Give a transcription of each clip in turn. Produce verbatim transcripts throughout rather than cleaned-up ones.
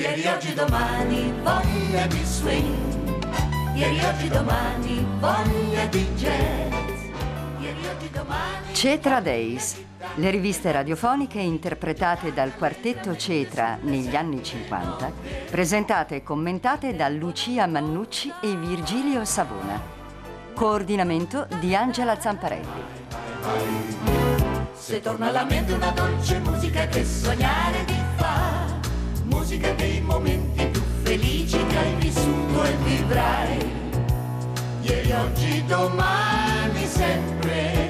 Ieri, oggi, domani, voglia di swing. Ieri, oggi, domani, voglia di jazz. Ieri, oggi, domani... Cetra Days, le riviste radiofoniche interpretate dal quartetto Cetra negli anni cinquanta, presentate e commentate da Lucia Mannucci e Virgilio Savona. Coordinamento di Angela Zamparelli. Se torna alla mente una dolce musica che sognare ti fa, musica dei momenti più felici che hai vissuto e vivrai. Ieri, oggi, domani, sempre.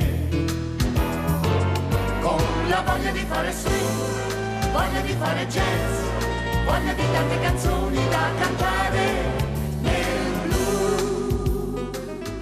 Con la voglia di fare swing, voglia di fare jazz, voglia di tante canzoni da cantare nel blues.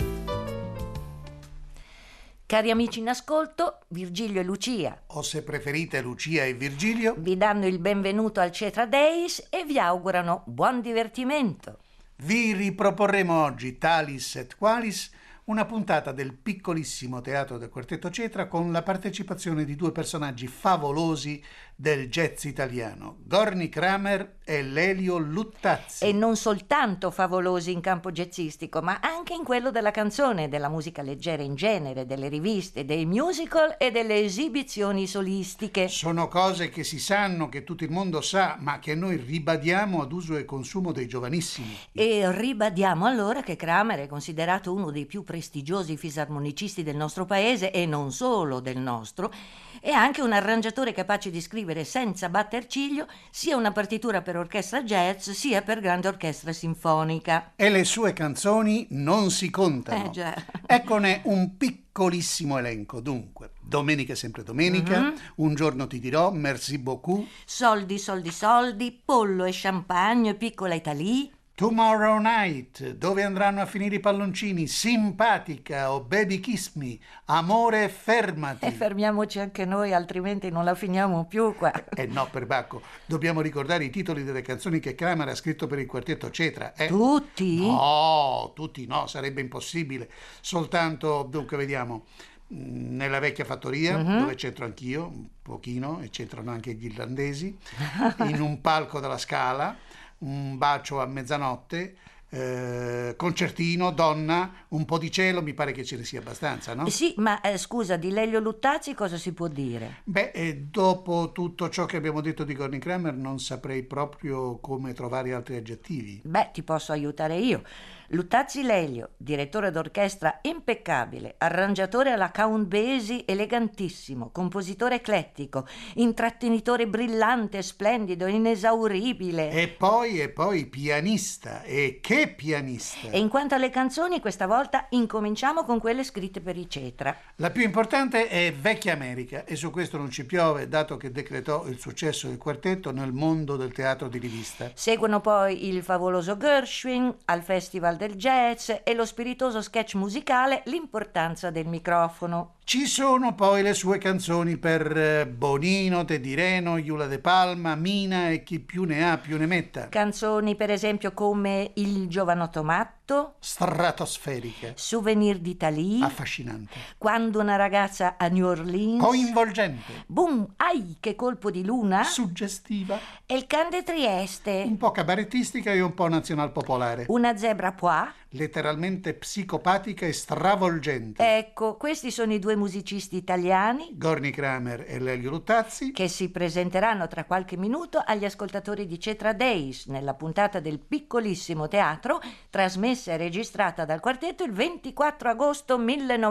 Cari amici in ascolto, Virgilio e Lucia, o se preferite Lucia e Virgilio, vi danno il benvenuto al Cetra Days e vi augurano buon divertimento. Vi riproporremo oggi, talis et qualis, una puntata del piccolissimo teatro del quartetto Cetra con la partecipazione di due personaggi favolosi del jazz italiano, Gorny Kramer e Lelio Luttazzi. E non soltanto favolosi in campo jazzistico, ma anche in quello della canzone, della musica leggera in genere, delle riviste, dei musical e delle esibizioni solistiche. Sono cose che si sanno, che tutto il mondo sa, ma che noi ribadiamo ad uso e consumo dei giovanissimi. E ribadiamo allora che Kramer è considerato uno dei più prestigiosi fisarmonicisti del nostro paese, e non solo del nostro, è anche un arrangiatore capace di scrivere senza batter ciglio sia una partitura per orchestra jazz sia per grande orchestra sinfonica. E le sue canzoni non si contano. Eh già. Eccone un piccolissimo elenco. Dunque, Domenica è sempre domenica, mm-hmm. Un giorno ti dirò, Merci beaucoup, Soldi, soldi, soldi, Pollo e champagne, Piccola Italie, Tomorrow Night, Dove andranno a finire i palloncini, Simpatica o Baby Kiss Me, Amore fermati. E fermiamoci anche noi, altrimenti non la finiamo più qua. Eh no, perbacco, dobbiamo ricordare i titoli delle canzoni che Kramer ha scritto per il quartetto Cetra. Eh? Tutti? No, tutti no, sarebbe impossibile. Soltanto, dunque, vediamo, Nella vecchia fattoria, mm-hmm. dove c'entro anch'io, un pochino, e c'entrano anche gli irlandesi, In un palco della Scala, Un bacio a mezzanotte, eh, Concertino, Donna, Un po' di cielo, mi pare che ce ne sia abbastanza, no? Sì, ma eh, scusa, di Lelio Luttazzi cosa si può dire? Beh, eh, dopo tutto ciò che abbiamo detto di Gorny Kramer non saprei proprio come trovare altri aggettivi. Beh, ti posso aiutare io. Luttazzi Lelio, direttore d'orchestra impeccabile, arrangiatore alla Count Basie elegantissimo, compositore eclettico, intrattenitore brillante, splendido, inesauribile. E poi, e poi pianista, e che pianista! E in quanto alle canzoni, questa volta incominciamo con quelle scritte per i Cetra. La più importante è Vecchia America, e su questo non ci piove, dato che decretò il successo del quartetto nel mondo del teatro di rivista. Seguono poi il favoloso Gershwin al Festival del Jazz e lo spiritoso sketch musicale L'importanza del microfono. Ci sono poi le sue canzoni per Bonino, Teddy Reno, Iula De Palma, Mina e chi più ne ha più ne metta. Canzoni per esempio come Il giovanotto matto, stratosferica, Souvenir d'Italie, affascinante, Quando una ragazza a New Orleans, coinvolgente, Boom, ai che colpo di luna, suggestiva, e il Can de Trieste, un po' cabarettistica e un po' nazionalpopolare, Una zebra pois, letteralmente psicopatica e stravolgente. Ecco, questi sono i due musicisti italiani, Gorny Kramer e Lelio Luttazzi, che si presenteranno tra qualche minuto agli ascoltatori di Cetra Days nella puntata del piccolissimo teatro, trasmessa e registrata dal quartetto il ventiquattro agosto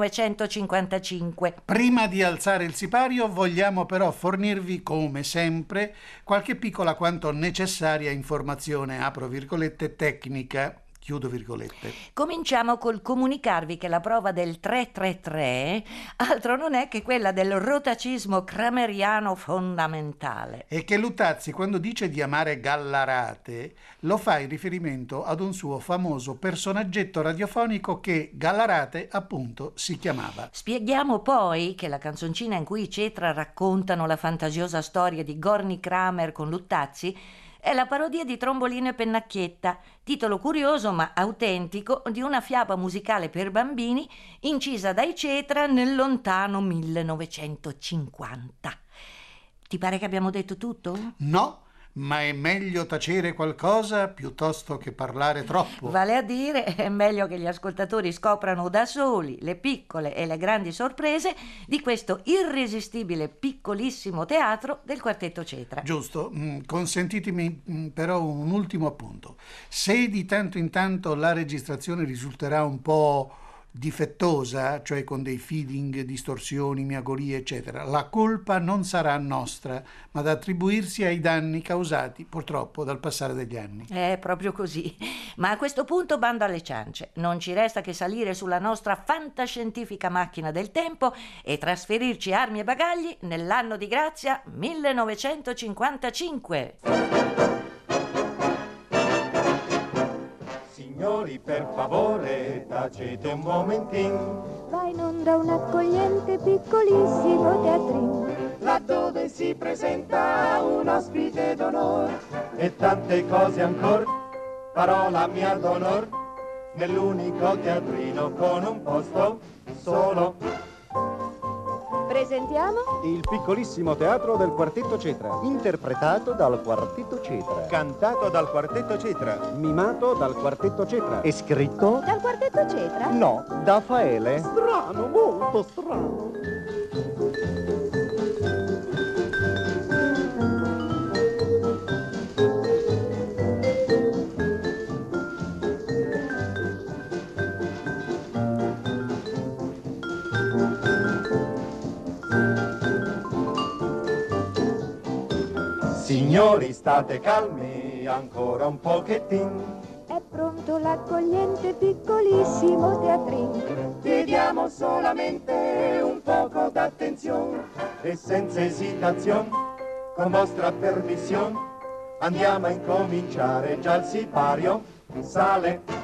millenovecentocinquantacinque. Prima di alzare il sipario vogliamo però fornirvi, come sempre, qualche piccola quanto necessaria informazione, apro virgolette, tecnica, chiudo virgolette. Cominciamo col comunicarvi che la prova del tre tre tre altro non è che quella del rotacismo krameriano fondamentale. E che Luttazzi, quando dice di amare Gallarate, lo fa in riferimento ad un suo famoso personaggetto radiofonico che Gallarate appunto si chiamava. Spieghiamo poi che la canzoncina in cui i Cetra raccontano la fantasiosa storia di Gorny Kramer con Luttazzi è la parodia di Trombolino e Pennacchietta, titolo curioso ma autentico di una fiaba musicale per bambini incisa dai Cetra nel lontano millenovecentocinquanta. Ti pare che abbiamo detto tutto? No, ma è meglio tacere qualcosa piuttosto che parlare troppo. Vale a dire, è meglio che gli ascoltatori scoprano da soli le piccole e le grandi sorprese di questo irresistibile piccolissimo teatro del Quartetto Cetra. Giusto, mm, consentitemi mm, però un ultimo appunto. Se di tanto in tanto la registrazione risulterà un po' difettosa, cioè con dei feeling, distorsioni, miagolie, eccetera, la colpa non sarà nostra, ma da attribuirsi ai danni causati purtroppo dal passare degli anni. È proprio così. Ma a questo punto bando alle ciance. Non ci resta che salire sulla nostra fantascientifica macchina del tempo e trasferirci armi e bagagli nell'anno di grazia millenovecentocinquantacinque. Signori, per favore, tacete un momentin. Va in onda un accogliente piccolissimo teatrin, Laddove si presenta un ospite d'onore e tante cose ancora, parola mia d'onor, nell'unico teatrino con un posto solo. presentiamo Il piccolissimo teatro del Quartetto Cetra, interpretato dal Quartetto Cetra, Cantato dal Quartetto Cetra. mimato dal Quartetto Cetra. e scritto? dal Quartetto Cetra. No, da Faele. Strano, molto strano. Signori, state calmi ancora un pochettin. È pronto l'accogliente piccolissimo teatrin. Chiediamo solamente un poco d'attenzione e senza esitazione, con vostra permissione, andiamo a incominciare. Già il sipario sale.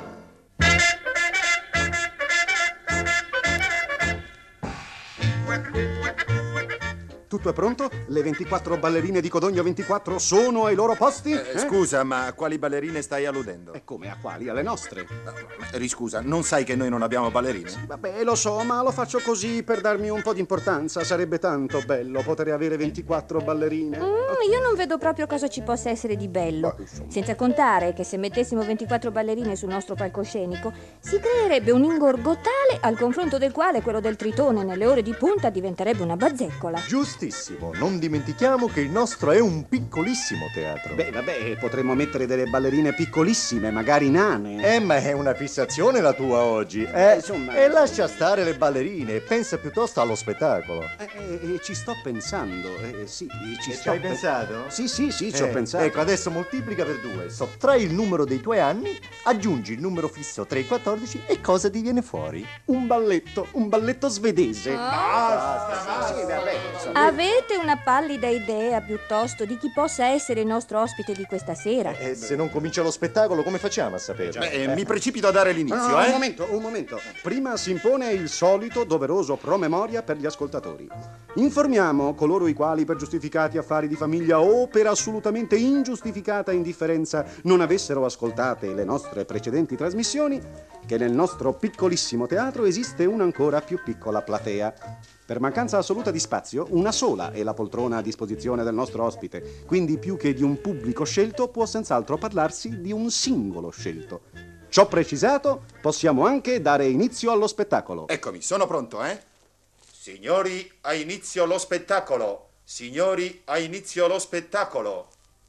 Tutto è pronto? Le ventiquattro ballerine di Codogno ventiquattro sono ai loro posti? Eh, scusa, ma a quali ballerine stai alludendo? E come, a quali? Alle nostre? Riscusa, non sai che noi non abbiamo ballerine? Vabbè, lo so, ma lo faccio così per darmi un po' di importanza. Sarebbe tanto bello poter avere ventiquattro ballerine. Mm, io non vedo proprio cosa ci possa essere di bello. Senza contare che se mettessimo ventiquattro ballerine sul nostro palcoscenico si creerebbe un ingorgo tale al confronto del quale quello del Tritone nelle ore di punta diventerebbe una bazzeccola. Giustissimo, non dimentichiamo che il nostro è un piccolissimo teatro. Beh, vabbè, potremmo mettere delle ballerine piccolissime, magari nane. Eh, ma è una fissazione la tua oggi, eh? Insomma- E lascia stare le ballerine, pensa piuttosto allo spettacolo. Eh, eh, eh, ci sto pensando, eh, sì, ci E sto ci hai pe- pensato? Sì, sì, sì, ci ho Eh, pensato. Ecco, adesso moltiplica per due, sottrai il numero dei tuoi anni, aggiungi il numero fisso tre e quattordici e cosa ti viene fuori? Un balletto, un balletto svedese. Basta, Sì, vabbè, insomma. Avete una pallida idea piuttosto di chi possa essere il nostro ospite di questa sera? E se non comincia lo spettacolo, come facciamo a saperlo? Beh, eh, mi precipito a dare No, l'inizio, no, eh? un momento, un momento. Prima si impone il solito doveroso promemoria per gli ascoltatori. Informiamo coloro i quali per giustificati affari di famiglia o per assolutamente ingiustificata indifferenza non avessero ascoltate le nostre precedenti trasmissioni che nel nostro piccolissimo teatro esiste un'ancora più piccola platea. Per mancanza assoluta di spazio, una sola è la poltrona a disposizione del nostro ospite, quindi più che di un pubblico scelto può senz'altro parlarsi di un singolo scelto. Ciò precisato, possiamo anche dare inizio allo spettacolo. Eccomi, sono pronto, eh? Signori, ha inizio lo spettacolo. Signori, ha inizio lo spettacolo.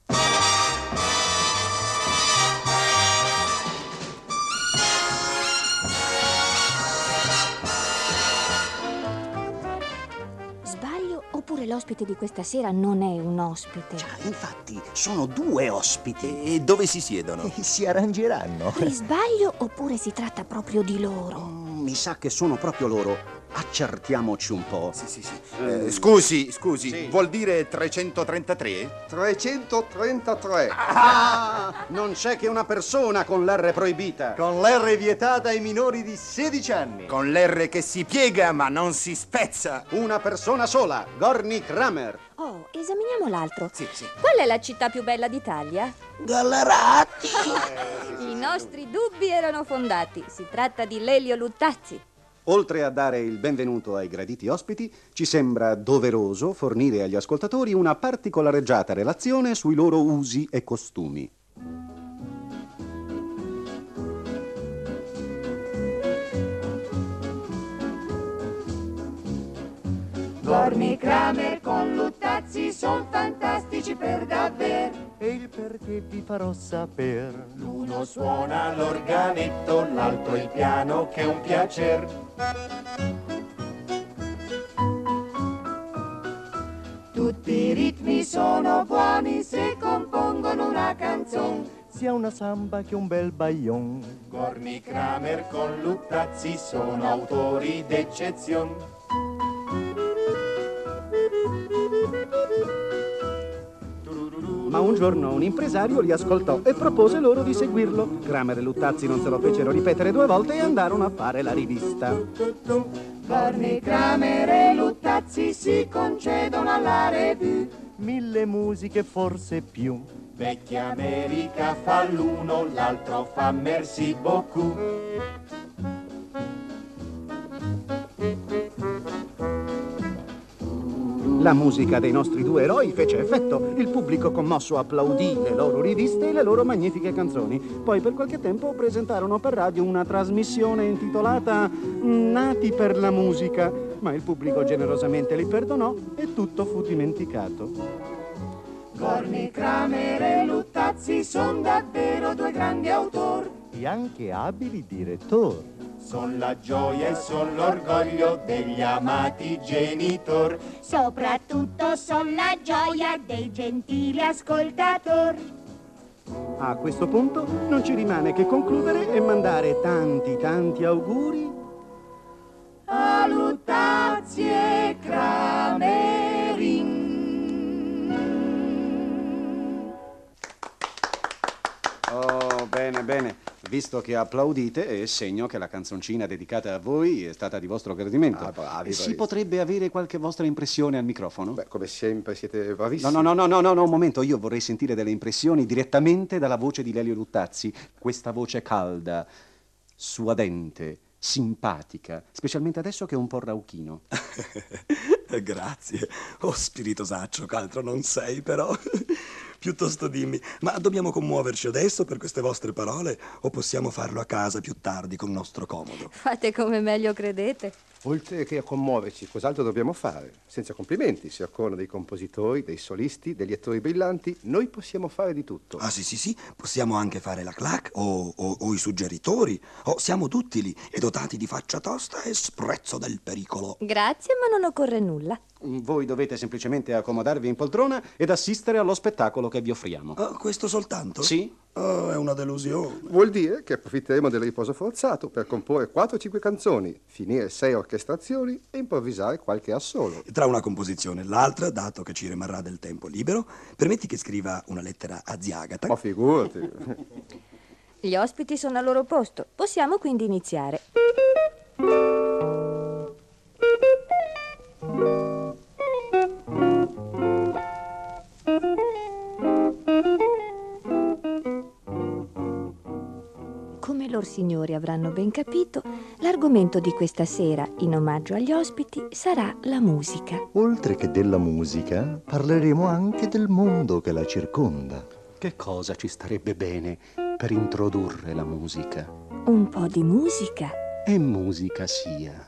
Sbaglio oppure l'ospite di questa sera non è un ospite? Infatti, sono due ospiti. E dove si siedono? Si arrangeranno. Risbaglio oppure si tratta proprio di loro? Mm, mi sa che sono proprio loro. Accertiamoci un po'. Sì, sì, sì. Eh, scusi, scusi, Sì. vuol dire trecentotrentatré? trecentotrentatré. Ah, non c'è che una persona con l'R proibita. Con l'R vietata ai minori di sedici anni. Con l'R che si piega ma non si spezza. Una persona sola, Gorny Kramer. Oh, esaminiamo l'altro. Sì, sì. Qual è la città più bella d'Italia? Gallerati. I nostri dubbi erano fondati. Si tratta di Lelio Luttazzi. Oltre a dare il benvenuto ai graditi ospiti, ci sembra doveroso fornire agli ascoltatori una particolareggiata relazione sui loro usi e costumi. Gorni Kramer con Luttazzi son fantastici per davvero. E il perché vi farò sapere. L'uno suona l'organetto, l'altro il piano, che è un piacer. Tutti i ritmi sono buoni se compongono una canzone. Sia una samba che un bel baglion. Gorni Kramer con Luttazzi sono autori d'eccezione. Ma un giorno un impresario li ascoltò e propose loro di seguirlo. Kramer e Luttazzi non se lo fecero ripetere due volte e andarono a fare la rivista. Gorni Kramer e Luttazzi si concedono alla revue. Mille musiche, forse più. Vecchia America fa l'uno, l'altro fa merci beaucoup. La musica dei nostri due eroi fece effetto. Il pubblico commosso applaudì le loro riviste e le loro magnifiche canzoni. Poi per qualche tempo presentarono per radio una trasmissione intitolata Nati per la musica, ma il pubblico generosamente li perdonò e tutto fu dimenticato. Gorni Kramer e Luttazzi son davvero due grandi autori. E anche abili direttori. Son la gioia e son l'orgoglio degli amati genitor. Soprattutto son la gioia dei gentili ascoltatori. A questo punto non ci rimane che concludere e mandare tanti tanti auguri A Luttazzi e Kramerin. Oh, bene, bene. Visto che applaudite, è segno che la canzoncina dedicata a voi è stata di vostro gradimento. Ah, bravi, si bravi. potrebbe avere qualche vostra impressione al microfono? Beh, come sempre siete bravissimi. No, no, no, no, no, no, un momento, io vorrei sentire delle impressioni direttamente dalla voce di Lelio Luttazzi. Questa voce calda, suadente, simpatica, specialmente adesso che è un po' rauchino. Grazie. Oh, spiritosaccio, ch'altro non sei, però. Piuttosto dimmi, ma dobbiamo commuoverci adesso per queste vostre parole o possiamo farlo a casa più tardi con nostro comodo? Fate come meglio credete. Oltre che a commuoverci, cos'altro dobbiamo fare? Senza complimenti, si occorrono dei compositori, dei solisti, degli attori brillanti, noi possiamo fare di tutto. Ah sì sì sì, possiamo anche fare la clac o, o, o i suggeritori, o siamo tutti lì e dotati di faccia tosta e sprezzo del pericolo. Grazie, ma non occorre nulla. Voi dovete semplicemente accomodarvi in poltrona ed assistere allo spettacolo che vi offriamo. Oh, questo soltanto? Sì. Oh, è una delusione. Vuol dire che approfitteremo del riposo forzato per comporre quattro o cinque canzoni, finire sei orchestrazioni e improvvisare qualche assolo. Tra una composizione e l'altra, dato che ci rimarrà del tempo libero, permetti che scriva una lettera a Ziagata. Oh, figurati. Gli ospiti sono al loro posto. Possiamo quindi iniziare. Come lor signori avranno ben capito, l'argomento di questa sera, in omaggio agli ospiti, sarà la musica. Oltre che della musica, parleremo anche del mondo che la circonda. Che cosa ci starebbe bene per introdurre la musica? Un po' di musica. E musica sia.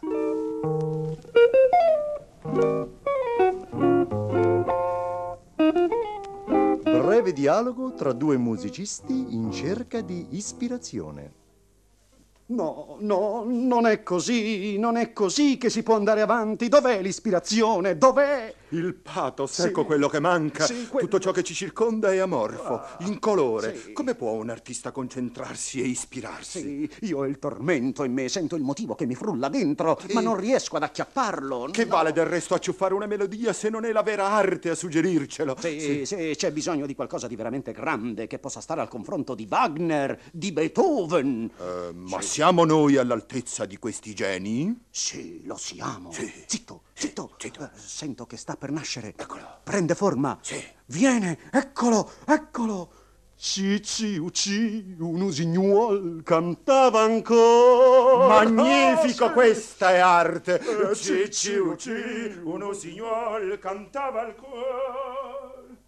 Breve dialogo tra due musicisti in cerca di ispirazione. No, no, non è così, non è così che si può andare avanti. Dov'è l'ispirazione? Dov'è? Il pathos, Sì. ecco quello che manca. Sì, que- Tutto ciò che ci circonda è amorfo, incolore. sì. Come può un artista concentrarsi e ispirarsi? Sì, io ho il tormento in me, sento il motivo che mi frulla dentro, ma non riesco ad acchiapparlo. Che no. vale del resto acciuffare una melodia se non è la vera arte a suggerircelo? Sì, sì, c'è bisogno di qualcosa di veramente grande che possa stare al confronto di Wagner, di Beethoven. Eh, ma siamo noi all'altezza di questi geni? Sì, lo siamo. Sì. Zitto, zitto. Zitto. Eh, sento che sta per nascere. Eccolo. Prende forma. Sì. Viene, eccolo, eccolo. Cici uci, un usignuol cantava ancora. Magnifico, questa è arte. Cici uci, un usignuol cantava al cuore.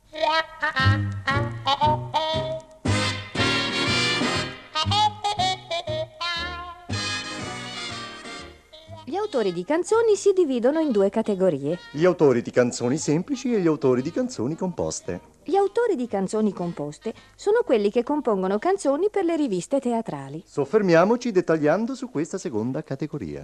Gli autori di canzoni si dividono in due categorie. Gli autori di canzoni semplici e gli autori di canzoni composte. Gli autori di canzoni composte sono quelli che compongono canzoni per le riviste teatrali. Soffermiamoci dettagliando su questa seconda categoria.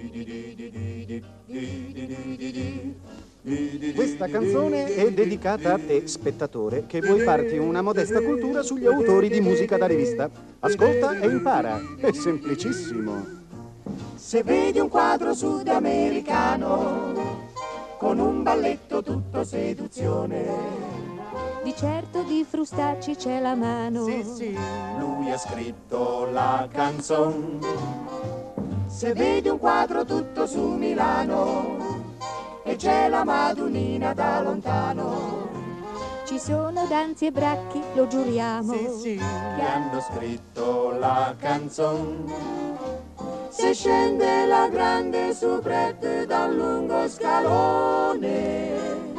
Questa canzone è dedicata a te, spettatore, che vuoi farti una modesta cultura sugli autori di musica da rivista. Ascolta e impara. È semplicissimo. Se vedi un quadro sudamericano con un balletto tutto seduzione, di certo di Frustacci c'è la mano. Sì, sì, lui ha scritto la canzone. Se vedi un quadro tutto su Milano e c'è la Madonnina da lontano, ci sono Danzi e Bracchi, lo giuriamo, sì, sì, che hanno scritto la canzone. Se scende la grande soubrette dal lungo scalone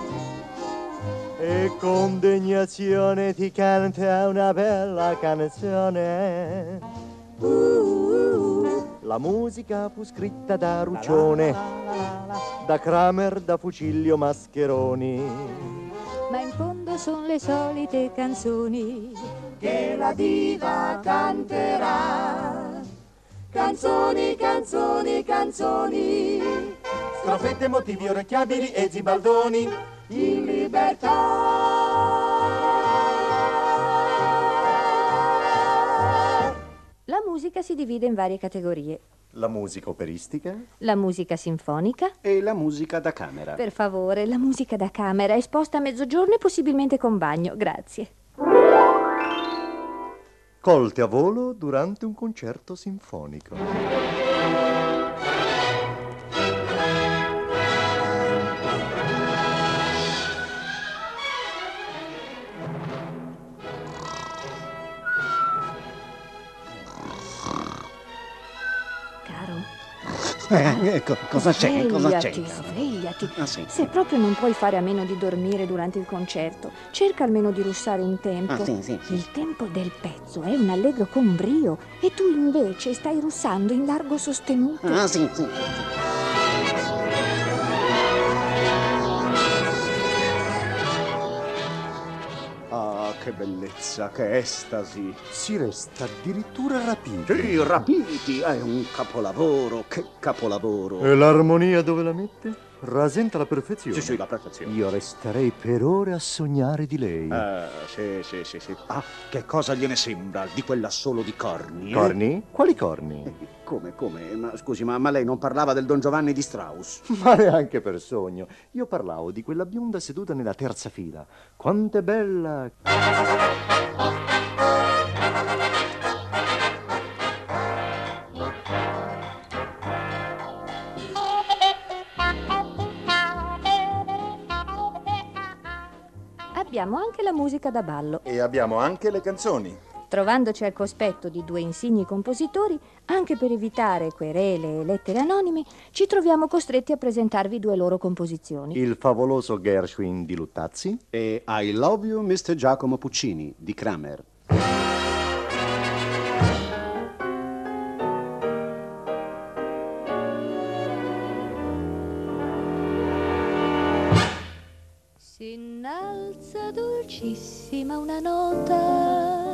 e con degnazione ti canta una bella canzone. uh, uh, La musica fu scritta da Ruccione, da Kramer, da Fucilio Mascheroni, ma in fondo sono le solite canzoni che la diva canterà. Canzoni, canzoni, canzoni, strofette, motivi orecchiabili e zibaldoni in libertà. La musica si divide in varie categorie. la musica operistica, La musica sinfonica. E la musica da camera. Per favore, la musica da camera, esposta a mezzogiorno e possibilmente con bagno, grazie. colte a volo durante un concerto sinfonico. Eh, ecco, cosa c'è? Cosa c'è? Svegliati, svegliati. Ah, sì. Se proprio non puoi fare a meno di dormire durante il concerto, cerca almeno di russare in tempo. Ah, sì, sì, sì. Il tempo del pezzo è un allegro con brio e tu invece stai russando in largo sostenuto. Ah, sì, sì. Ah, che bellezza, che estasi. Si resta addirittura rapiti. Sì, rapiti, è un capolavoro, che capolavoro. E l'armonia dove la mette? Rasenta la perfezione. Sì, sì, la perfezione. Io resterei per ore a sognare di lei. Eh, sì, sì, sì, sì. Ah, che cosa gliene sembra di quell'assolo di corni? eh? Corni? Quali corni? Eh, Come, come? Ma scusi, ma, ma lei non parlava del Don Giovanni di Strauss? Ma neanche per sogno. Io parlavo di quella bionda seduta nella terza fila. Quanto è bella! Abbiamo anche la musica da ballo. E abbiamo anche le canzoni. Trovandoci al cospetto di due insigni compositori, anche per evitare querele e lettere anonime, ci troviamo costretti a presentarvi due loro composizioni. Il favoloso Gershwin di Luttazzi E I Love You, mister Giacomo Puccini, di Kramer. Si innalza dolcissima una nota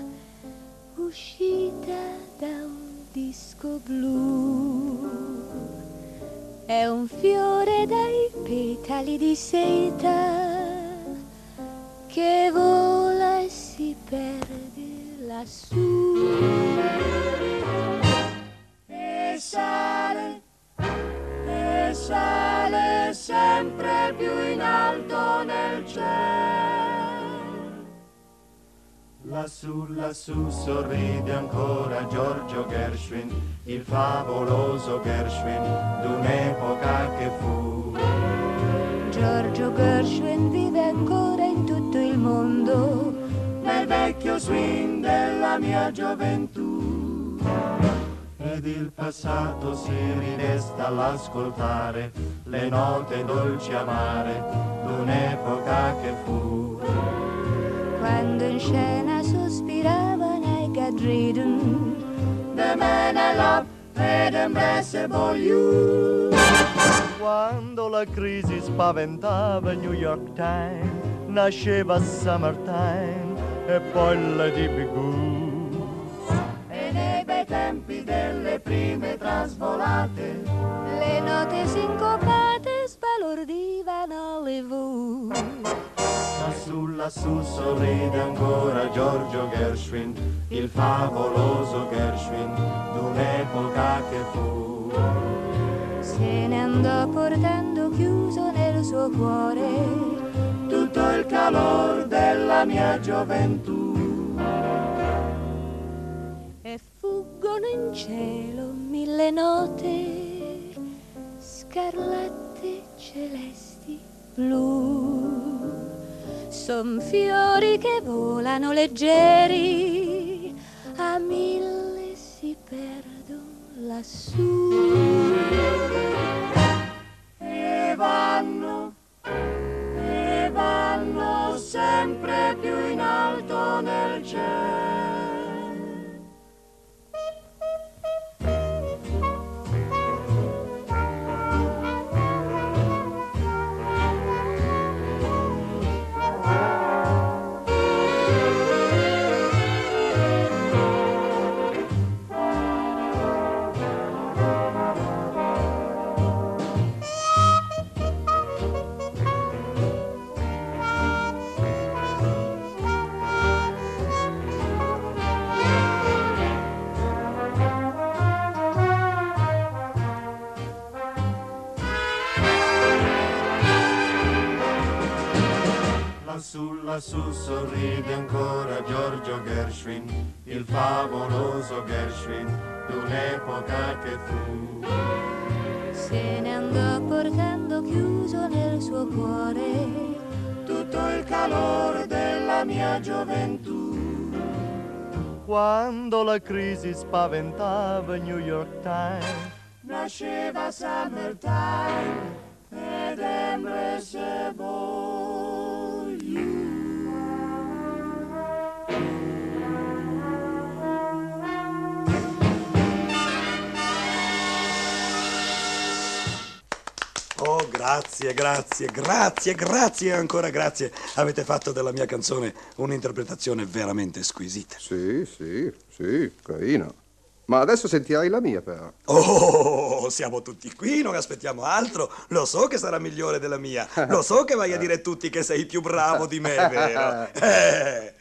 uscita da un disco blu. È un fiore dai petali di seta che vola e si perde lassù. E sale, e sale sempre più in alto nel cielo. Lassù, lassù sorride ancora Giorgio Gershwin, il favoloso Gershwin d'un'epoca che fu. Giorgio Gershwin vive ancora in tutto il mondo. Nel vecchio vecchio swing della mia gioventù. Ed il passato si ridesta all'ascoltare le note dolci e amare d'un'epoca che fu. Quando in scena sospiravano I got ridden, The man I love had embraceable you. Quando la crisi spaventava il New York Times, nasceva Summertime e poi Lady Bigoo. E nei bei tempi delle prime trasvolate, le note sincopate sbalordivano Hollywood. Lassù, lassù sorride ancora Giorgio Gershwin, il favoloso Gershwin d'un'epoca che fu. Se ne andò portando chiuso nel suo cuore tutto il calor della mia gioventù. E fuggono in cielo mille note scarlatte, celesti, blu. Son fiori che volano leggeri, a mille si perdono lassù. E vanno, e vanno sempre più in alto nel cielo. Lassù, lassù sorride ancora Giorgio Gershwin, il favoloso Gershwin d'un'epoca che fu. Se ne andò portando chiuso nel suo cuore tutto il calore della mia gioventù. Quando la crisi spaventava il New York Times, nasceva Summertime ed embraceable you. Oh, grazie, grazie, grazie, grazie e ancora grazie. Avete fatto della mia canzone un'interpretazione veramente squisita. Sì, sì, sì, carina. Ma adesso sentirai la mia, però. Oh, siamo tutti qui, non aspettiamo altro. Lo so che sarà migliore della mia. Lo so che vai a dire a tutti che sei più bravo di me, vero? Eh.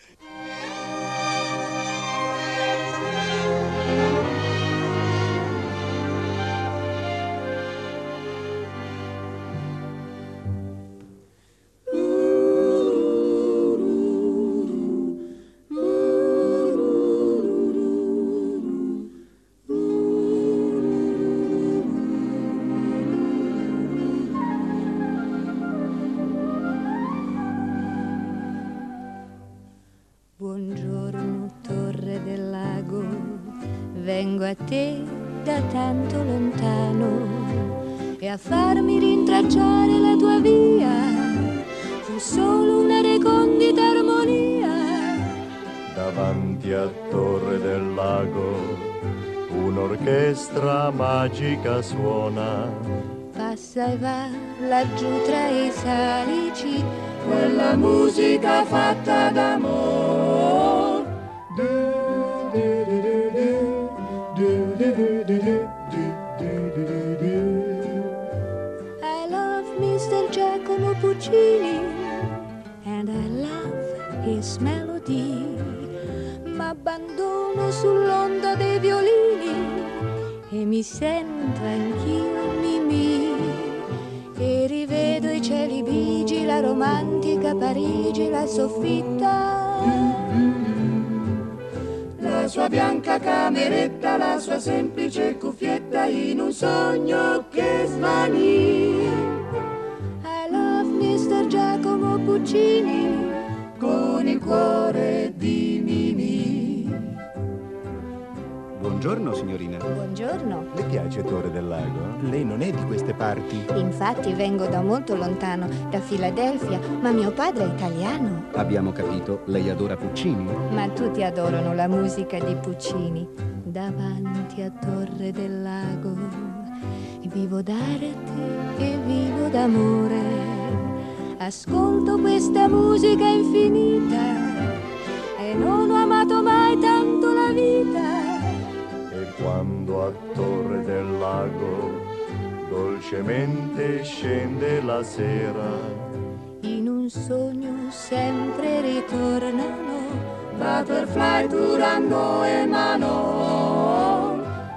Buongiorno, Torre del Lago, vengo a te da tanto lontano e a farmi rintracciare la tua via fu solo una recondita armonia. Davanti a Torre del Lago un'orchestra magica suona, passa e va laggiù tra i salici quella musica fatta d'amor. I love mister Giacomo Puccini and I love his melody. M'abbandono sull'onda dei violini e mi sento anch'io Mimì. E rivedo i cieli bigi, la romantica Parigi, la soffitta, la sua bianca cameretta, la sua semplice cuffietta in un sogno che svanì. I love mister Giacomo Puccini con il cuore di mio Buongiorno, signorina. Buongiorno. Le piace Torre del Lago? Lei non è di queste parti. Infatti vengo da molto lontano, da Filadelfia, ma mio padre è italiano. Abbiamo capito, lei adora Puccini. Ma tutti adorano la musica di Puccini. Davanti a Torre del Lago, vivo d'arte e vivo d'amore. Ascolto questa musica infinita e non ho amato mai tanto la vita. E quando a Torre del Lago dolcemente scende la sera, in un sogno sempre ritornano butterfly, Turandot e Manon.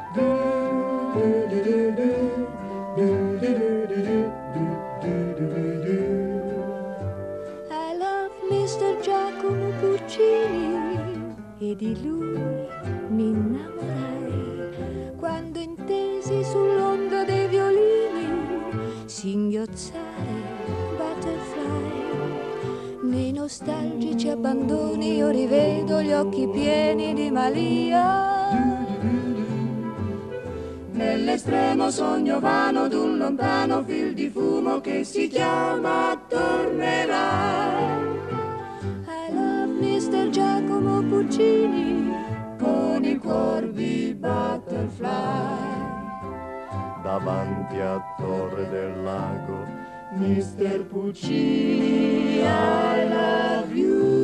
I love mister Giacomo Puccini e di lui mi innamorai quando intesi sull'onda dei violini singhiozzare butterfly. Nei nostalgici abbandoni io rivedo gli occhi pieni di Malia. Nell'estremo sogno vano d'un lontano fil di fumo che si chiama tornerai. I love mister Giacomo Puccini con i corvi butterfly. davanti a Torre del Lago, mister Puccini, I love you.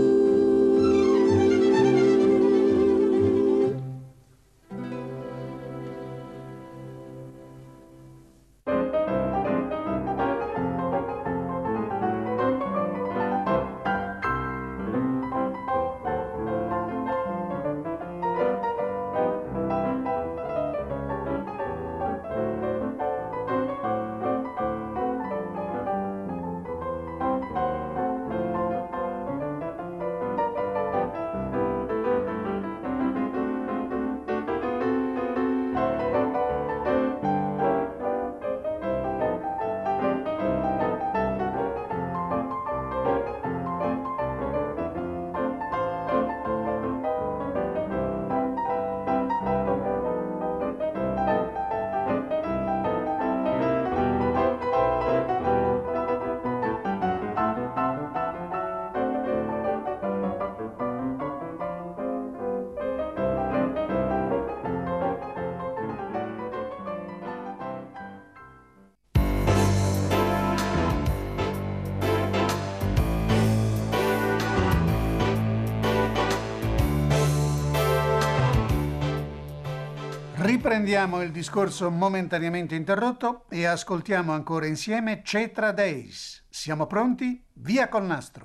Riprendiamo il discorso momentaneamente interrotto e ascoltiamo ancora insieme Cetra Days. Siamo pronti? Via col nastro!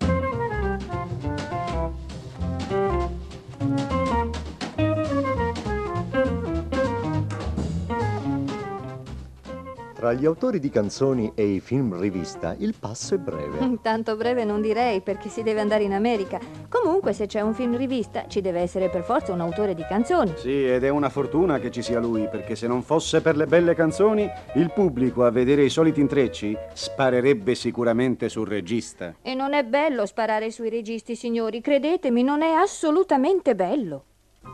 Tra gli autori di canzoni e i film rivista il passo è breve. Tanto breve non direi, perché si deve andare in America. Comunque, se c'è un film rivista, ci deve essere per forza un autore di canzoni. Sì, ed è una fortuna che ci sia lui, perché se non fosse per le belle canzoni, il pubblico a vedere i soliti intrecci sparerebbe sicuramente sul regista. E non è bello sparare sui registi, signori, credetemi, non è assolutamente bello.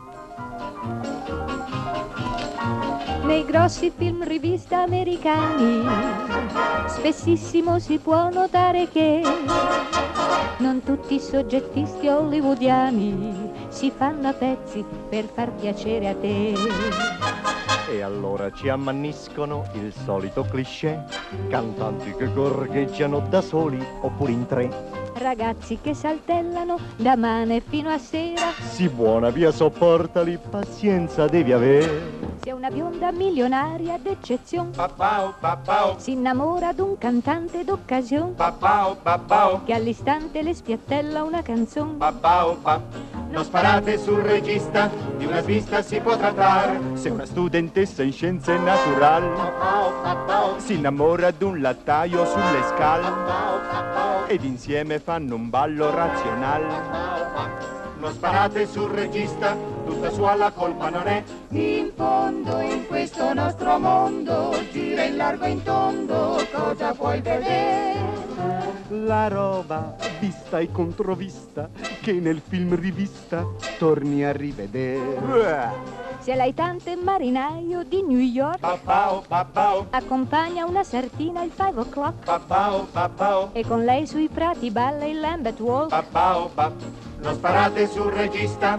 Nei grossi film rivista americani spessissimo si può notare che non tutti i soggettisti hollywoodiani si fanno a pezzi per far piacere a te. e allora ci ammanniscono il solito cliché, cantanti che gorgheggiano da soli oppure in tre, ragazzi che saltellano da mane fino a sera. Sii buona, via, sopportali, pazienza devi avere. C'è una bionda milionaria d'eccezione, Papao, papao, si innamora d'un cantante d'occasione, papao, papao, che all'istante le spiattella una canzone. papao, pa. Non sparate sul regista, di una svista si può trattare. Se una studentessa in scienze naturali si innamora d'un lattaio sulle scale ed insieme fanno un ballo razionale. Non sparate sul regista, tutta sua la colpa non è. In fondo in questo nostro mondo gira in largo e in tondo, cosa puoi vedere? La roba vista e controvista che nel film rivista torni a rivedere. Se lei tante marinaio di New York, Papao, papao, accompagna una sartina il five o'clock, papao, papao, e con lei sui prati balla il Lambeth Walk. papao, pap. Non sparate sul regista,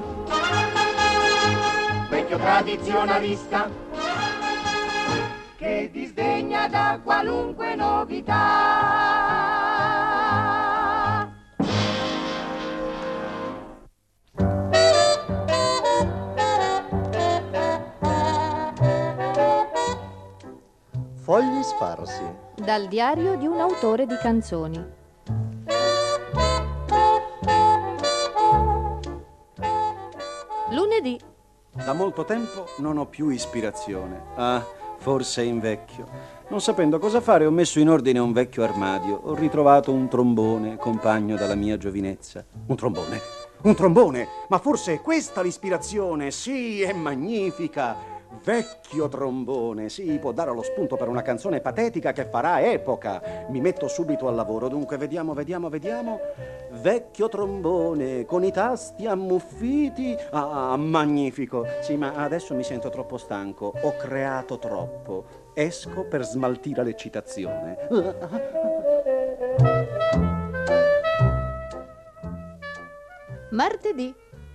vecchio tradizionalista, che disdegna da qualunque novità. Fogli sparsi. Dal diario di un autore di canzoni. Lunedì. Da molto tempo non ho più ispirazione. Ah, forse invecchio. Non sapendo cosa fare, ho messo in ordine un vecchio armadio. Ho ritrovato un trombone, compagno dalla mia giovinezza. Un trombone? Un trombone? Ma forse è questa l'ispirazione? Sì, è magnifica. Vecchio trombone, sì, può dare lo spunto per una canzone patetica che farà epoca. Mi metto subito al lavoro, dunque vediamo, vediamo, vediamo. Vecchio trombone, con i tasti ammuffiti. Ah, magnifico. Sì, ma adesso mi sento troppo stanco. Ho creato troppo. Esco per smaltire l'eccitazione. Martedì.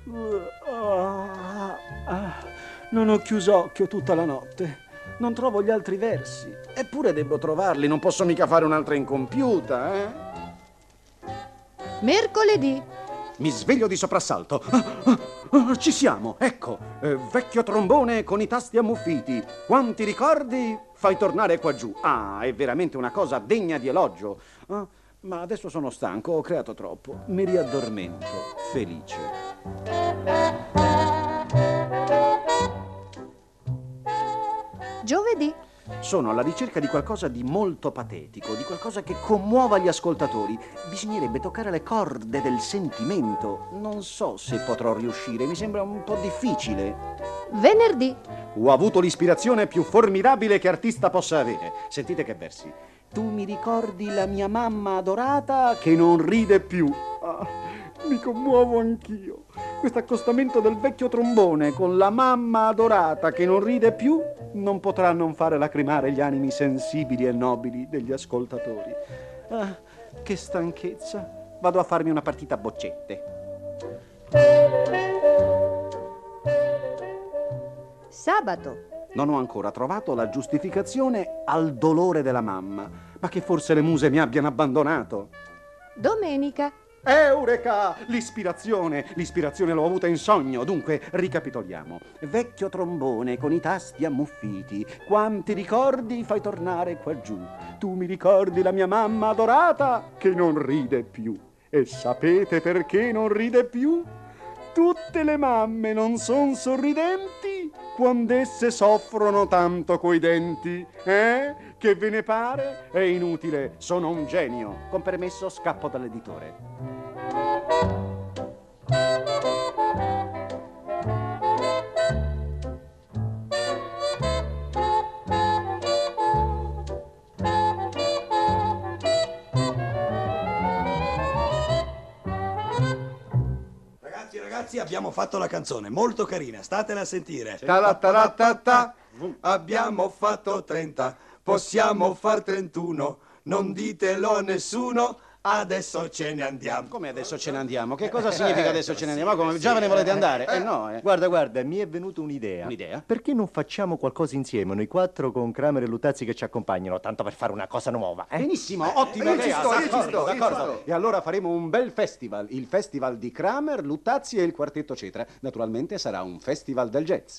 Ah, ah. Non ho chiuso occhio tutta la notte. Non trovo gli altri versi. Eppure devo trovarli. Non posso mica fare un'altra incompiuta, eh? Mercoledì. Mi sveglio di soprassalto. Ah, ah, ah, ci siamo, ecco. Eh, vecchio trombone con i tasti ammuffiti. Quanti ricordi fai tornare qua giù. Ah, è veramente una cosa degna di elogio. Ah, ma adesso sono stanco, ho creato troppo. Mi riaddormento, felice. Giovedì. Sono alla ricerca di qualcosa di molto patetico, di qualcosa che commuova gli ascoltatori. Bisognerebbe toccare le corde del sentimento. Non so se potrò riuscire, mi sembra un po' difficile. Venerdì. Ho avuto l'ispirazione più formidabile che artista possa avere. Sentite che versi. Tu mi ricordi la mia mamma adorata che non ride più. Ah, mi commuovo anch'io. Questo accostamento del vecchio trombone con la mamma adorata che non ride più non potrà non fare lacrimare gli animi sensibili e nobili degli ascoltatori. Ah, che stanchezza. Vado a farmi una partita a boccette. Sabato. Non ho ancora trovato la giustificazione al dolore della mamma, ma che forse le muse mi abbiano abbandonato. Domenica. Eureka! L'ispirazione! L'ispirazione l'ho avuta in sogno. Dunque, ricapitoliamo. Vecchio trombone con i tasti ammuffiti. Quanti ricordi fai tornare qua giù. Tu mi ricordi la mia mamma adorata che non ride più. E sapete perché non ride più? Tutte le mamme non son sorridenti quando esse soffrono tanto coi denti. Eh? Che ve ne pare? È inutile, sono un genio. Con permesso scappo dall'editore. Ragazzi, ragazzi, abbiamo fatto la canzone, molto carina, statela a sentire. Ta-la-ta-la-ta-ta. Abbiamo fatto trenta, possiamo far trentuno, non ditelo a nessuno, adesso ce ne andiamo. Come adesso ce ne andiamo? Che cosa significa adesso ce ne andiamo? Come, già ve ne volete andare? Eh no, eh. Guarda, guarda, mi è venuta un'idea. Un'idea? Perché non facciamo qualcosa insieme, noi quattro con Kramer e Luttazzi che ci accompagnano, tanto per fare una cosa nuova, eh? Benissimo, ottima io ci idea. sto, io ci d'accordo, sto, io ci d'accordo. sto. E allora faremo un bel festival, il festival di Kramer, Luttazzi e il quartetto Cetra. Naturalmente sarà un festival del jazz.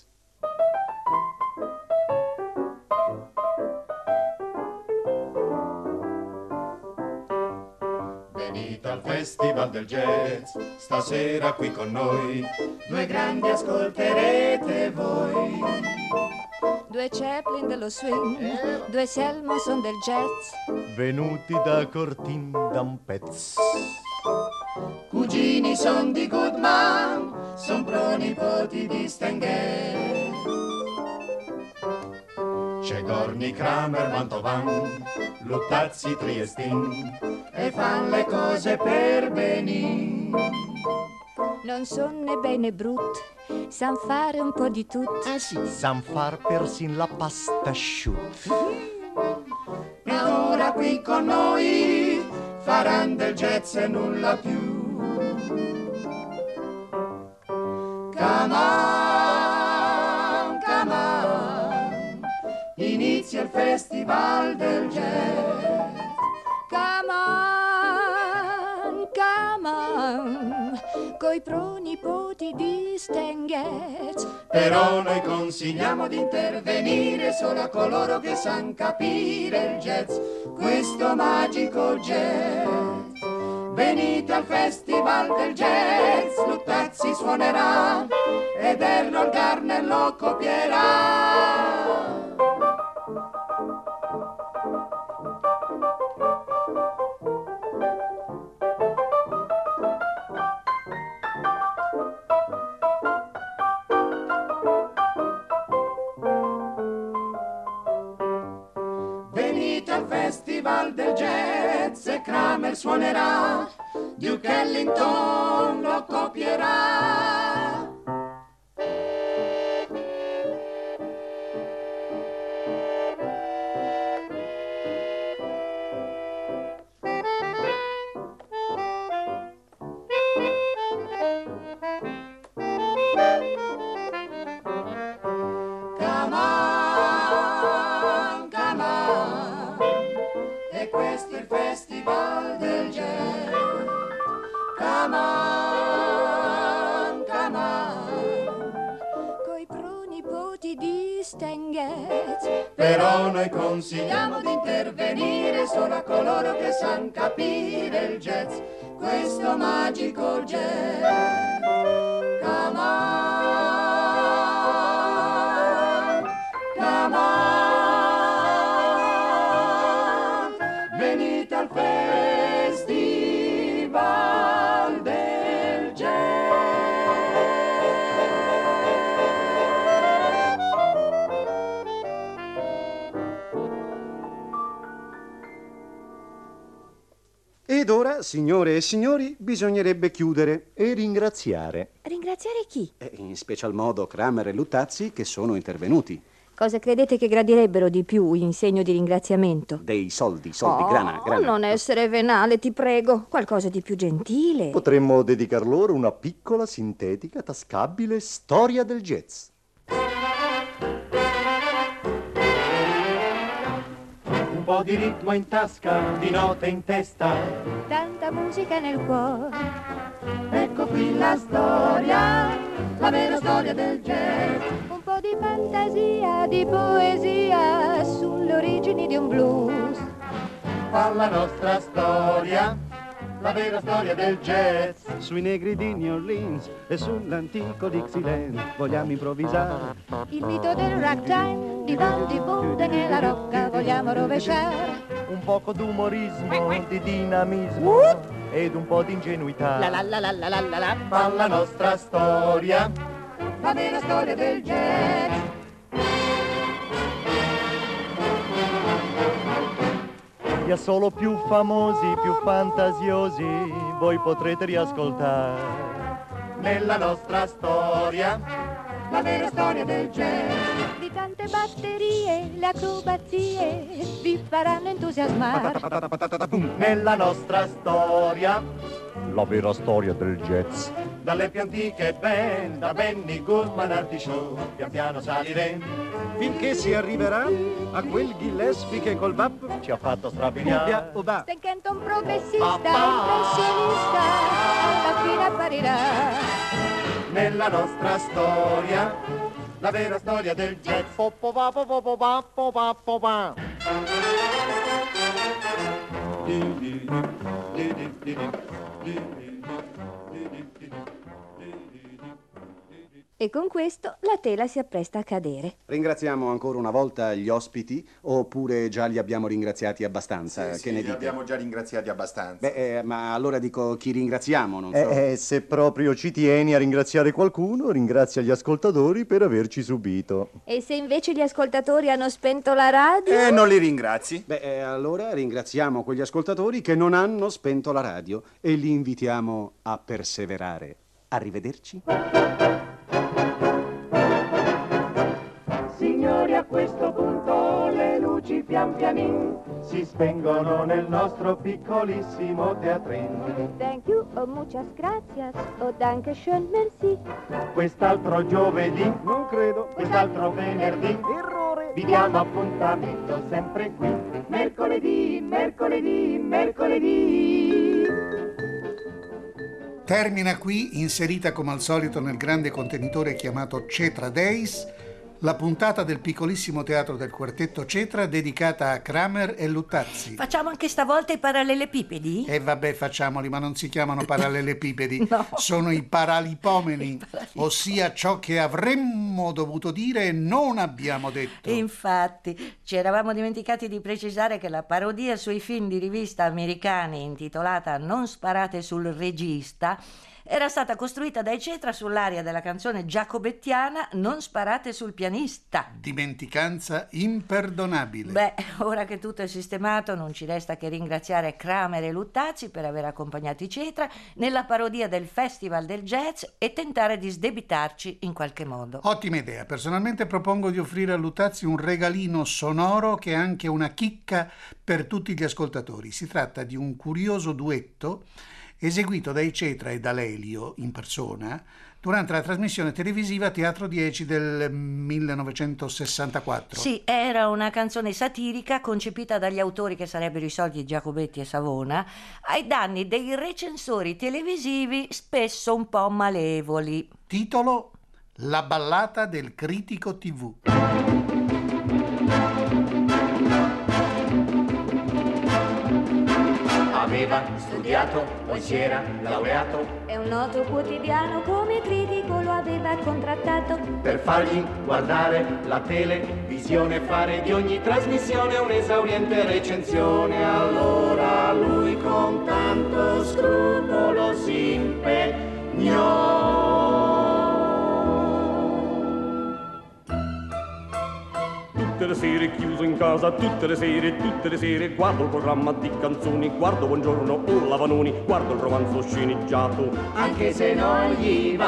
Venite al Festival del Jazz, stasera qui con noi, due grandi ascolterete voi. Due Chaplin dello swing, due Selmonson del jazz. Venuti da Cortin da un pezzo. Cugini son di Goodman, son pronipoti di Stengel. C'è Gorni, Kramer, Mantovan, Luttazzi, Triestin, e fan le cose per benì. Non son né bei né brut, san fare un po' di tutto. Eh sì, san far persin la pasta asciutta. E ora qui con noi faran del jazz e nulla più. Come on, come on, inizia il festival del jazz. Come on, come on, coi pronipoti di Stan Getz. Però noi consigliamo di intervenire solo a coloro che san capire il jazz, questo magico jazz. Venite al festival del jazz, Luttazzi suonerà ed Errol Garner lo copierà. Venite al festival del jazz e Kramer suonerà, Duke Ellington lo copierà. Come on, come on, e questo è il festival del jazz. Come on, come on, coi pronipoti di Stan Getz. però noi consigliamo di intervenire solo a coloro che san capire il jazz, questo magico jazz. Come on, come on, venite al festival del Ed ora, signore e signori, bisognerebbe chiudere e ringraziare. Ringraziare chi? E in special modo Kramer e Luttazzi che sono intervenuti. Cosa credete che gradirebbero di più in segno di ringraziamento? Dei soldi, soldi, oh, grana, grana. non essere venale, ti prego. Qualcosa di più gentile. Potremmo dedicar loro una piccola, sintetica, tascabile storia del jazz. Un po' di ritmo in tasca, di note in testa, Tanta musica nel cuore. ecco qui la storia, la vera storia del jazz. Un po' di fantasia, di poesia sulle origini di un blues. Fa la nostra storia, la vera storia del jazz. Sui negri di New Orleans e sull'antico Dixieland vogliamo improvvisare. Il mito del ragtime, di Van di Buda nella rocca vogliamo rovesciare. Un poco d'umorismo, di dinamismo ed un po' di ingenuità. La la la la la la la la. Fa la nostra storia, la vera storia del jazz. Gli solo più famosi, più fantasiosi, voi potrete riascoltare. Nella nostra storia, la vera storia del jazz. Di tante batterie, le acrobazie vi faranno entusiasmare. Nella nostra storia, La vera storia del jazz. dalle più antiche band, da Benny Goodman Artishaw, pian piano saliremo, Finché si arriverà a quel Gillespie che col bap ci ha fatto strabiliare. Stan Kenton progressista, impressionista, alla fine apparirà. nella nostra storia, la vera storia del jazz. Po, po, pa, po, po, po, pa, po, pa, po, pa. E con questo la tela si appresta a cadere. Ringraziamo ancora una volta gli ospiti, oppure già li abbiamo ringraziati abbastanza? Sì, che sì, ne li dite? abbiamo già ringraziati abbastanza. Beh, eh, ma allora dico chi ringraziamo, non so. Eh, eh, se proprio ci tieni a ringraziare qualcuno, ringrazia gli ascoltatori per averci subito. E se invece gli ascoltatori hanno spento la radio? E non li ringrazi? Beh, eh, allora ringraziamo quegli ascoltatori che non hanno spento la radio e li invitiamo a perseverare. Arrivederci. Signori, a questo punto le luci pian pianin si spengono nel nostro piccolissimo teatrin. Thank you, oh muchas gracias, oh danke schön, merci. Quest'altro giovedì, non credo, quest'altro venerdì, errore, vi diamo appuntamento sempre qui. Mercoledì, mercoledì, mercoledì. Termina qui, inserita come al solito nel grande contenitore chiamato Cetra Days, la puntata del piccolissimo teatro del quartetto Cetra dedicata a Kramer e Luttazzi. Facciamo anche stavolta i parallelepipedi? E vabbè, facciamoli, ma non si chiamano parallelepipedi, No. sono i paralipomeni, ossia ciò che avremmo dovuto dire e non abbiamo detto. Infatti, ci eravamo dimenticati di precisare che la parodia sui film di rivista americani intitolata Non sparate sul regista era stata costruita dai Cetra sull'aria della canzone giacobettiana Non sparate sul pianista. Dimenticanza imperdonabile. Beh, ora che tutto è sistemato non ci resta che ringraziare Kramer e Luttazzi per aver accompagnato i Cetra nella parodia del Festival del Jazz e tentare di sdebitarci in qualche modo. Ottima idea. Personalmente propongo di offrire a Luttazzi un regalino sonoro che è anche una chicca per tutti gli ascoltatori. Si tratta di un curioso duetto eseguito dai Cetra e da Lelio in persona durante la trasmissione televisiva Teatro dieci del millenovecentosessantaquattro. Sì, era una canzone satirica concepita dagli autori che sarebbero i soliti Giacobetti e Savona ai danni dei recensori televisivi spesso un po' malevoli. Titolo: La ballata del critico tivù. Aveva studiato, poi si era laureato È un noto quotidiano, come critico lo aveva contrattato. per fargli guardare la televisione, fare di ogni trasmissione un'esauriente recensione. Allora lui con tanto scrupolo si impegnò. Tutte le sere chiuso in casa, tutte le sere, tutte le sere guardo il programma di canzoni, guardo Buongiorno o Lavanoni, guardo il romanzo sceneggiato, Anche se non gli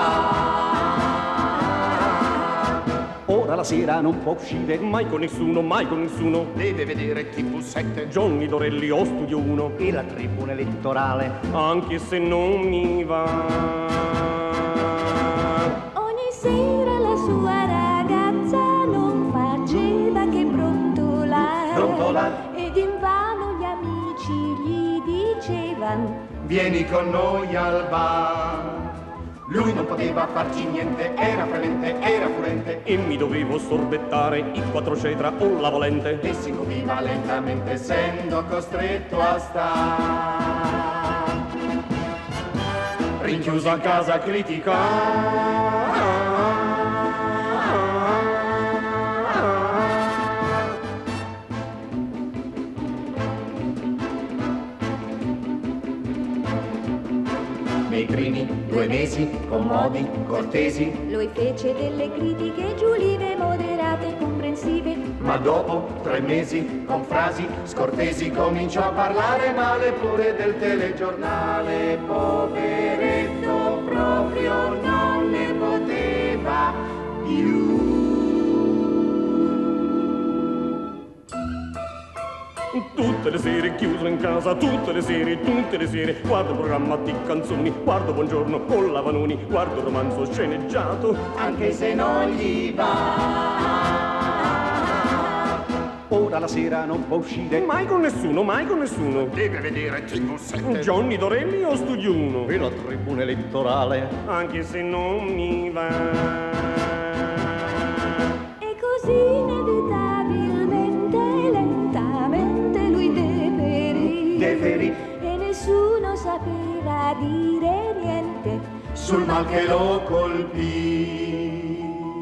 va. ora la sera non può uscire mai con nessuno, mai con nessuno, Deve vedere T V sette, Johnny Dorelli o Studio uno, E la tribuna elettorale. anche se non mi va. Ogni sera la sua ragazza non faceva che brontolare. Brontolare. Ed invano gli amici gli dicevano: Vieni con noi al bar. Lui non poteva farci niente, era fremente, era furente, E mi dovevo sorbettare i quattro Cetra o la volente, e si moviva lentamente essendo costretto a star rinchiuso a casa a criticare. Nei primi due mesi, con modi cortesi, lui fece delle critiche giulive, moderate e comprensive. ma dopo tre mesi, con frasi scortesi, cominciò a parlare male pure del telegiornale. Poveretto, proprio non ne poteva più. tutte le sere chiuso in casa, tutte le sere, tutte le sere guardo il programma di canzoni, guardo Buongiorno o Lavanoni, guardo il romanzo sceneggiato, Anche se non gli va. Ora la sera non può uscire mai con nessuno, mai con nessuno, deve vedere T V sette, Johnny Dorelli o Studio uno, E la tribuna elettorale. anche se non mi va. E così inevitabilmente, lentamente lui deperì. Deperì. E nessuno sapeva dire niente sul mal che lo colpì.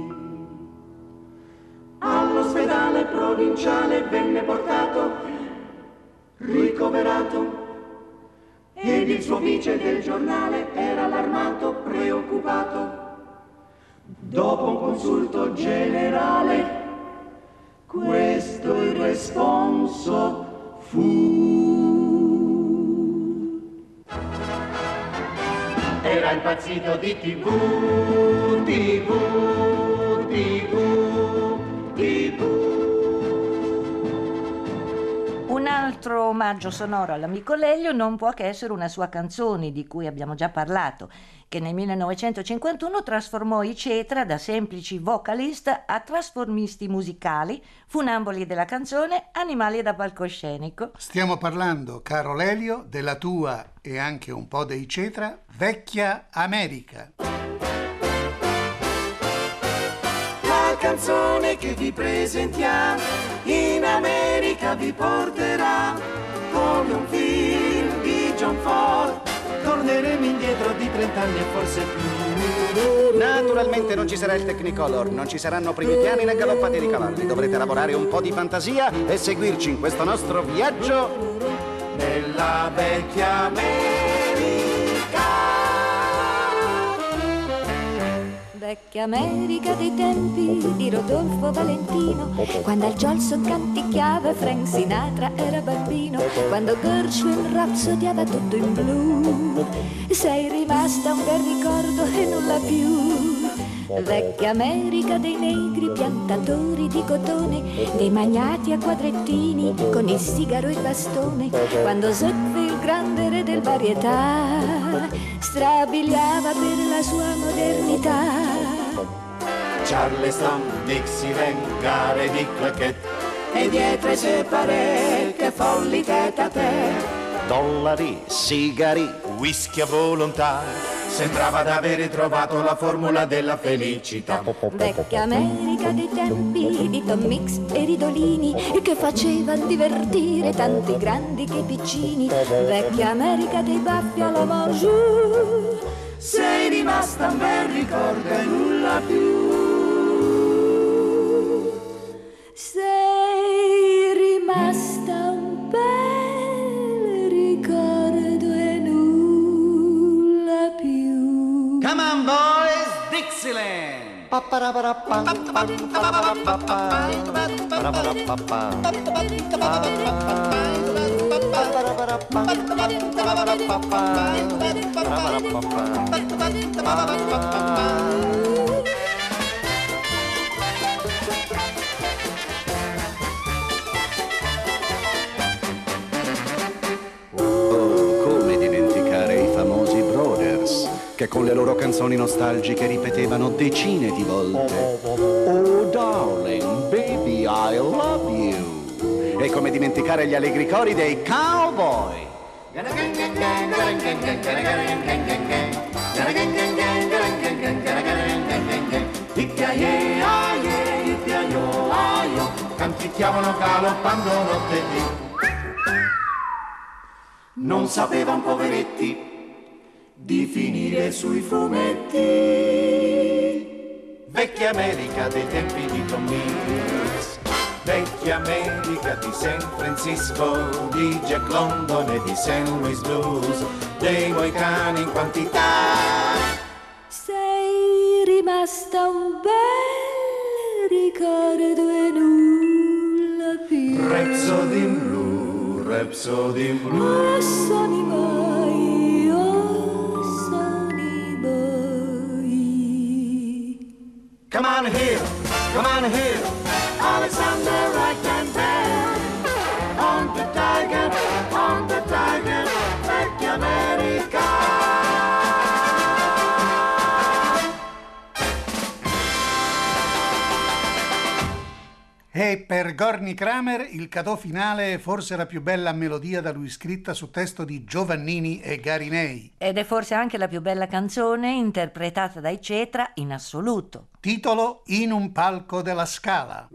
All'ospedale provinciale venne portato, ricoverato, ed il suo vice del giornale era allarmato, preoccupato. Dopo un consulto generale, questo il responso fu. Era era impazzito di tivù, tivù, tivù, tivù. Un altro omaggio sonoro all'amico Lelio non può che essere una sua canzone di cui abbiamo già parlato, che nel millenovecentocinquantuno trasformò i Cetra da semplici vocalist a trasformisti musicali, funamboli della canzone, animali da palcoscenico. Stiamo parlando, caro Lelio, della tua e anche un po' dei Cetra, Vecchia America. La canzone che vi presentiamo in America vi porterà come un film di John Ford. Torneremo indietro di trent'anni e forse più. Naturalmente non ci sarà il Technicolor, non ci saranno primi piani né galoppate di cavalli. Dovrete lavorare un po' di fantasia e seguirci in questo nostro viaggio nella vecchia America. Vecchia America dei tempi di Rodolfo Valentino, quando al Jolson canticchiava Frank Sinatra era bambino, quando Gershwin rapsodiava tutto in blu. Sei rimasta un bel ricordo e nulla più. Vecchia America dei negri piantatori di cotone, dei magnati a quadrettini con il sigaro e il bastone, quando Zoethe, il grande re del varietà, strabiliava per la sua modernità. Charleston, Dixieland, gare di claquette e dietro i separé che folli tête a tête. dollari, sigari, whisky a volontà, sembrava d'avere trovato la formula della felicità. Vecchia America dei tempi di Tom Mix e Ridolini, che facevano divertire tanti grandi che piccini. Vecchia America dei baffi alla Bonjour, sei rimasta un bel ricordo e nulla più. Sei rimasta un bel ricordo e nulla più. Come on boys, Dixieland! Che con le loro canzoni nostalgiche ripetevano decine di volte Oh darling, baby, I love you. E come dimenticare gli allegri cori dei cowboy. Canticchiavano galoppando notte e dì. Non sapevano poveretti di finire sui fumetti. Vecchia America dei tempi di Tom Mix, vecchia America di San Francisco, di Jack London e di Saint Louis Blues, dei moicani in quantità. Sei rimasta un bel ricordo e nulla più. Rhapsody in Blue, Rhapsody in Blue. Oh, Sonny Boy, oh, Sonny Boy. Come on here, come on here, Alexander Ragland Band. On the tiger, on the tiger, vecchia America. E per Gorny Kramer il cadeau finale è forse la più bella melodia da lui scritta su testo di Giovannini e Garinei. Ed è forse anche la più bella canzone interpretata dai Cetra in assoluto. Titolo In un palco della Scala.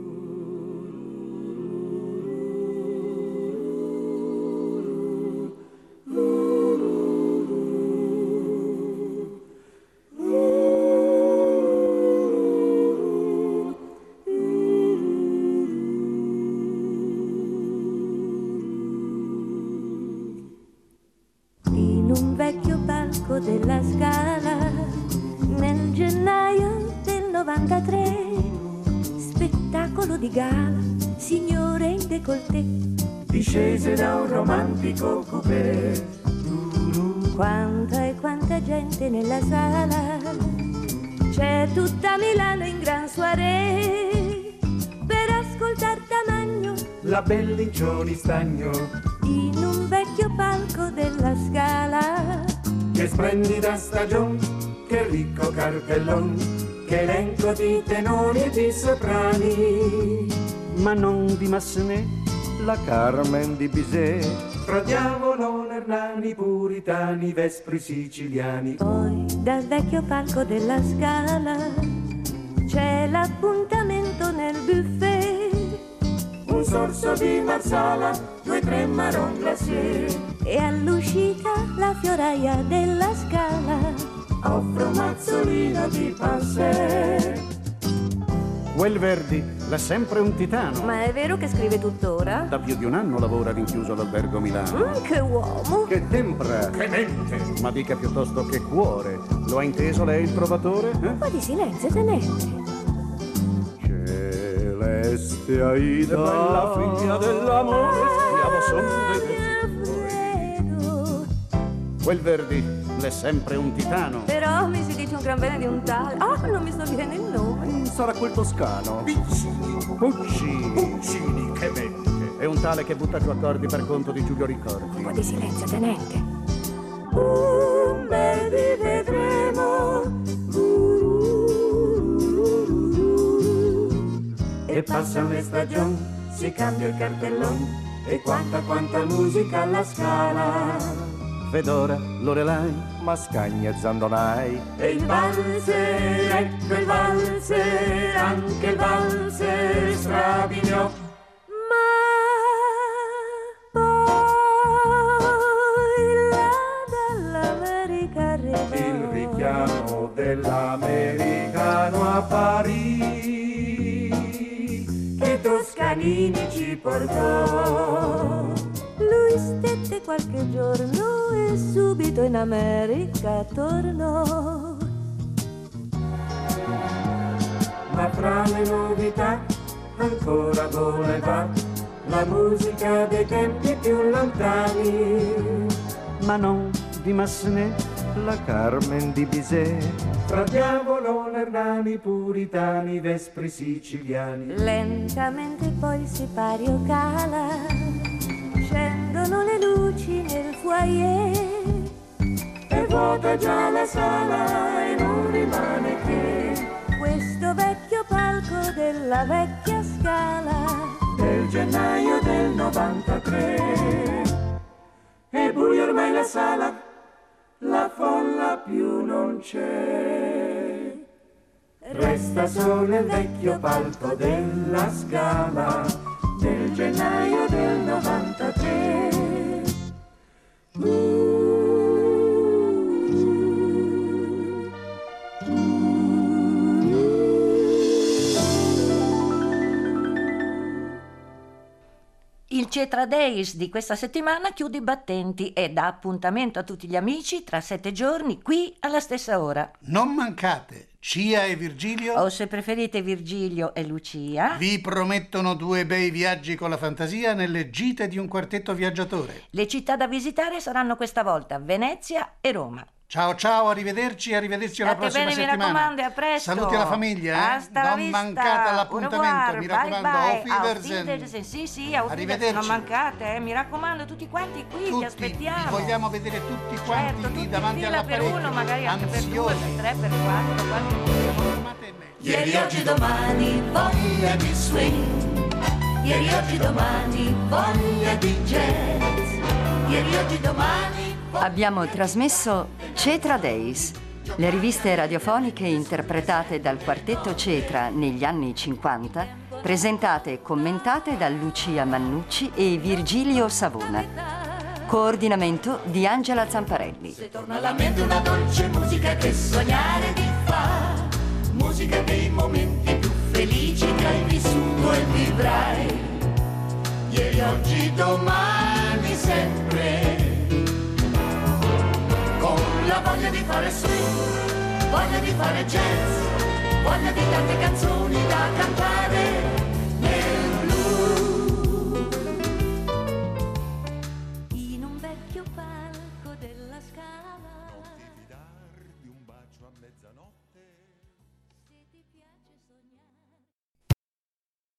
Della Scala nel gennaio del novantatré, spettacolo di gala, signore in décolleté discese da un romantico coupé. Quanta e quanta gente nella sala, c'è tutta Milano in gran soirée per ascoltar Tamagno, la Bellincioni Stagno, in un vecchio palco della Scala. Che splendida stagione, che ricco cartellon, che elenco di tenori e di soprani. Ma non di Massenet, la Carmen di Bizet, fra diavolo, Ernani, puritani, vespri siciliani. Poi dal vecchio palco della Scala c'è l'appuntamento nel buffet, un sorso di Marsala, due tre marron glacé, e all'uscita la fioraia della Scala offre un mazzolino di pansè. Welverdi, l'è sempre un titano. Ma è vero che scrive tuttora? Da più di un anno lavora rinchiuso all'albergo Milano. Mm, che uomo! Che tempra! Che mente! Ma dica piuttosto che cuore. Lo ha inteso lei il trovatore? Eh? Un po' di silenzio, tenente. Celeste Aida, bella figlia dell'amore, schiavo son dei Welverdi, l'è sempre un titano. Però mi si dice un gran bene di un tale. Ah, oh, non mi sto viene il nome. Sarà quel toscano. Piccini. Puccini. Puccini, che mente. È un tale che butta giù accordi per conto di Giulio Ricordi. Un po' di silenzio, tenente. Un bel di vedremo. E passano le stagioni, si cambia il cartellone, e quanta quanta musica alla Scala. Fedora, Lorelai, Mascagni e Zandonai. E il valzer, ecco il valzer, anche il valzer strabiliò. Ma poi là dall'America arrivò il richiamo dell'americano a Parigi, che Toscanini ci portò. Lui stette qualche giorno e subito in America tornò. Ma fra le novità ancora voleva la musica dei tempi più lontani. Ma non di Massenet, la Carmen di Bizet, fra diavolo, Ernani, puritani, vespri siciliani. Lentamente poi il sipario cala, scendono le luci nel foyer, e vuota già la sala e non rimane che questo vecchio palco della vecchia Scala del gennaio del novantatré. E buio ormai la sala, la folla più non c'è, resta solo il vecchio palco della Scala del gennaio del novantatré. Uh. Il Cetra Days di questa settimana chiude i battenti e dà appuntamento a tutti gli amici tra sette giorni qui alla stessa ora. Non mancate, Cia e Virgilio, o se preferite Virgilio e Lucia, vi promettono due bei viaggi con la fantasia nelle gite di un quartetto viaggiatore. Le città da visitare saranno questa volta Venezia e Roma. Ciao ciao, arrivederci, arrivederci alla State prossima bene, settimana. Mi raccomando, a presto. Saluti alla famiglia, eh? Hasta la Non vista. mancate all'appuntamento, mi raccomando. Auf Wiedersehen. Wiedersehen. Sì, sì, auf Arrivederci. Non mancate, eh? Mi raccomando, tutti quanti qui, Tutti, ti aspettiamo. vi vogliamo vedere tutti quanti certo, lì tutti davanti in fila per all'apparecchio. uno, magari anche per due, Ansiosi. per tre, per quattro, quanti Ieri, oggi, domani, voglia di swing. Ieri, oggi, domani, voglia di jazz. Ieri, oggi, domani. Abbiamo trasmesso Cetra Days, le riviste radiofoniche interpretate dal quartetto Cetra negli anni cinquanta, presentate e commentate da Lucia Mannucci e Virgilio Savona. Coordinamento di Angela Zamparelli. Se torna alla mente una dolce musica che sognare ti fa, musica dei momenti più felici che hai vissuto e vivrai. Ieri, oggi, domani, sempre. Con la voglia di fare swing, voglia di fare jazz, voglia di tante canzoni da cantare.